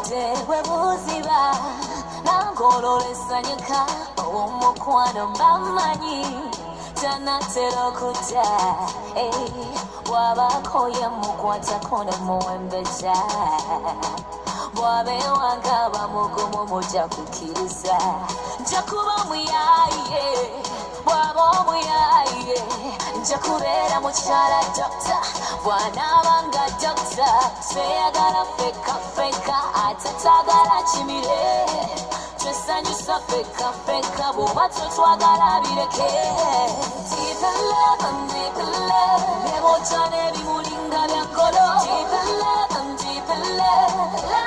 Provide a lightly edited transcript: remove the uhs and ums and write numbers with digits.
obudde bwe buziba nangololesanyuka omukwano bamanyi tanatera okudda bw'abaako yamukwatako nemuwembeza bw'abeewanga bamugumu mujja kukkiriza nja kuba omuyaaye bw'aba omuyaaye nja kubeera mukyala dokita bw'anaabanga dokita tweyagala feka feka ate twagala kimire twesanyusa feka feka bw'oba totwagala bireke nebota n'ebimulinga bya nkolo